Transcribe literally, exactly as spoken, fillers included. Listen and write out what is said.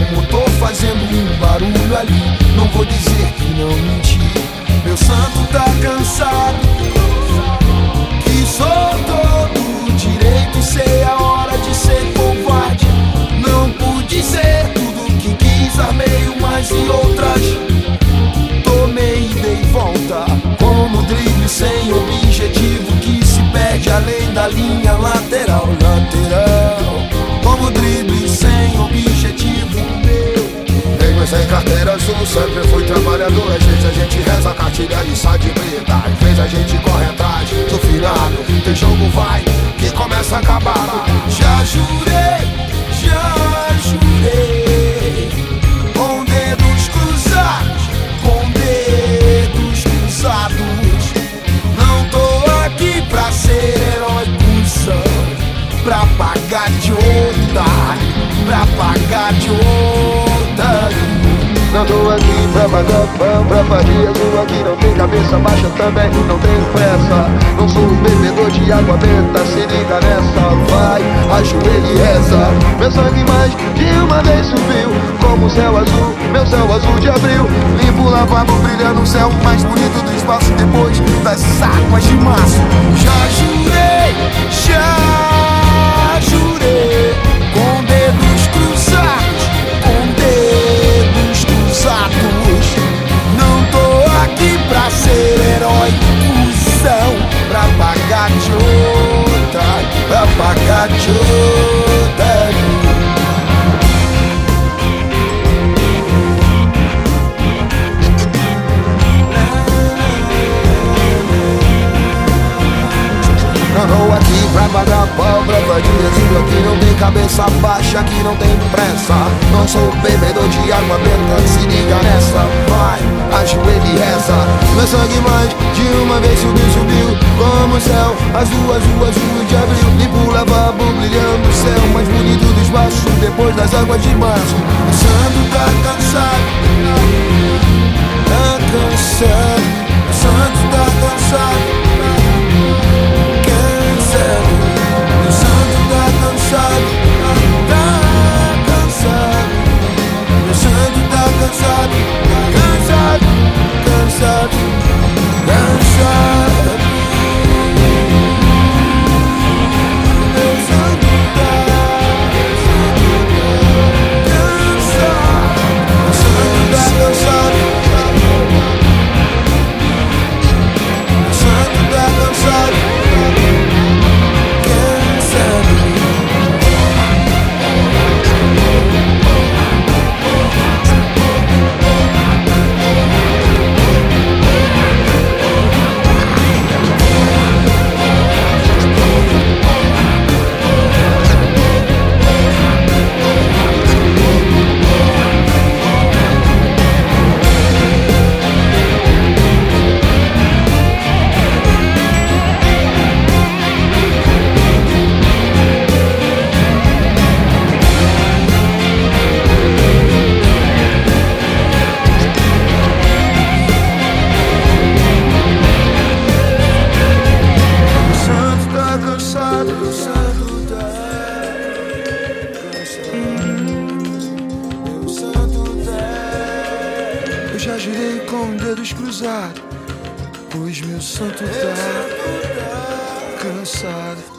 um motor fazendo um barulho ali. Não vou dizer que não menti. Meu santo tá cansado, que sou todo direito. Sei a hora de ser covarde. Não pude ser tudo que quis. Armei umas e outras, tomei e dei volta. Como drible sem objetivo, que se perde além da linha lateral. Lateral, como drible sem objetivo. Negro sem carteira azul, sempre fui trabalhador. Às vezes a gente reza a cartilha e sai de preta. Às vezes a gente corre atrás do finado. Tem jogo vai, que começa a acabar. Já jurei, já jurei, com dedos cruzados, com dedos cruzados. Não tô aqui pra ser herói, cuzão, pra pagar de otário, pra pagar de otário. Não tô aqui pra pagar pão, pra fazer azul. Aqui não tem cabeça baixa, também não tenho pressa. Não sou um bebedor de água benta, se liga nessa. Vai, ajoelha e reza. Meu sangue mais de uma vez subiu, como o céu azul, meu céu azul de abril. Limpo, lavado, brilhando o céu mais bonito do espaço. Depois das águas de março. Já jurei, já jurei, com dedos cruzados, com dedos cruzados. Não tô aqui pra ser herói, cuzão, pra pagar de otário, pra pagar de otário. Não tô aqui pra pagar pau, pra fazer azul. Aqui não tem cabeça baixa, aqui não tem pressa. Não sou bebedor de água benta, se liga nessa. Vai, ajoelha e reza. Meu sangue mais de uma vez subiu, subiu, como o céu azul, azul, azul de abril. Limpo, lavabo, brilhando o céu mais bonito do espaço. Depois das águas de março. O santo tá cansado, tá cansado. O santo tá cansado, meu santo tá cansado, tá cansado. Meu santo tá cansado, cansado, cansado, cansado. Meu santo tá cansado, meu santo tá cansado, meu santo tá cansado. Eu já jurei com dedos cruzados, pois meu santo tá cansado.